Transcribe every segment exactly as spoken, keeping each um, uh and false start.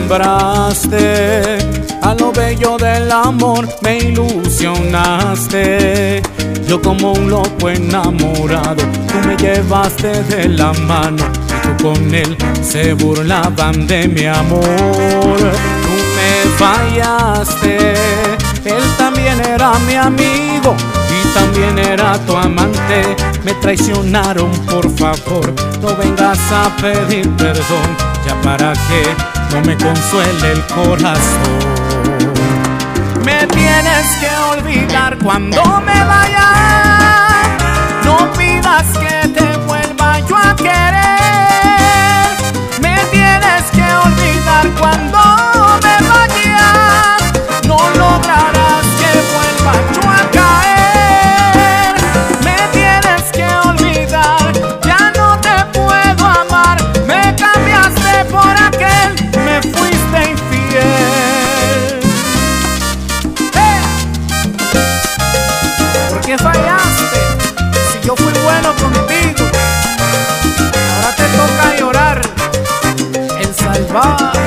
acostumbraste a lo bello del amor, me ilusionaste. Yo como un loco enamorado, tú me llevaste de la mano y tú con él se burlaban de mi amor. Tú me fallaste, él también era mi amigo y también era tu amante. Me traicionaron, por favor, no vengas a pedir perdón, ya para que no me consuele el corazón. Me tienes que olvidar cuando me vaya, no pidas que te vuelva yo a querer. Me tienes que olvidar cuando me vaya, no lograrás que vuelva yo a caer. Me tienes que olvidar, ya no te puedo amar. Me cambiaste por aquel, me fuiste infiel. ¡Eh! ¿Por qué fallaste? Si yo fui bueno contigo, ahora te toca llorar, el salvaje.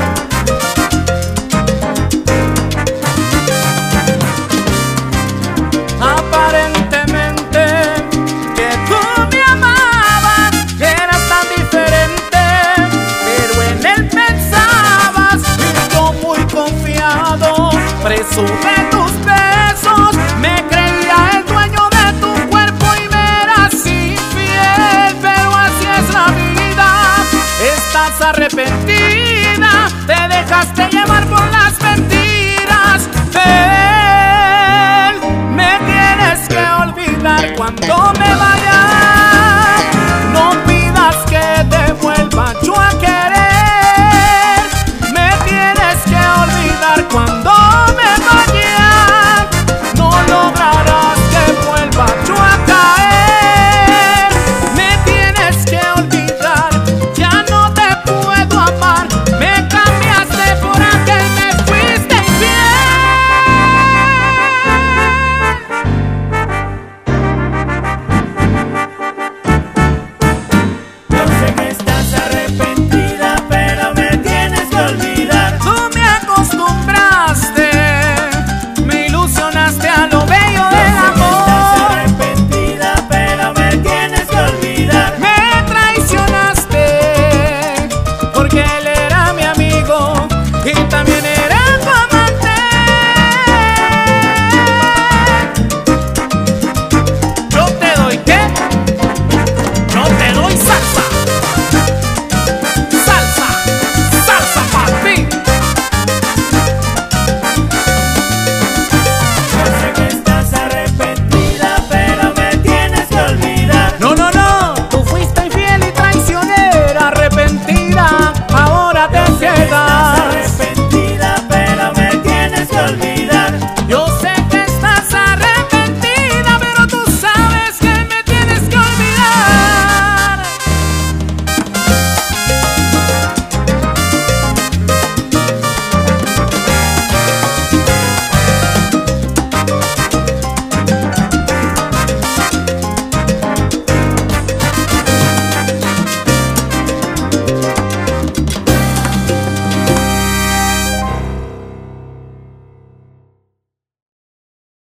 Aparentemente que tú me amabas, eras tan diferente, pero en él pensabas, y yo muy confiado, preso de tus besos, me creía el dueño de tu cuerpo y me eras infiel. Pero así es la vida, estás arrepentida, te dejaste llevar por las mentiras de él. Me tienes que olvidar cuando me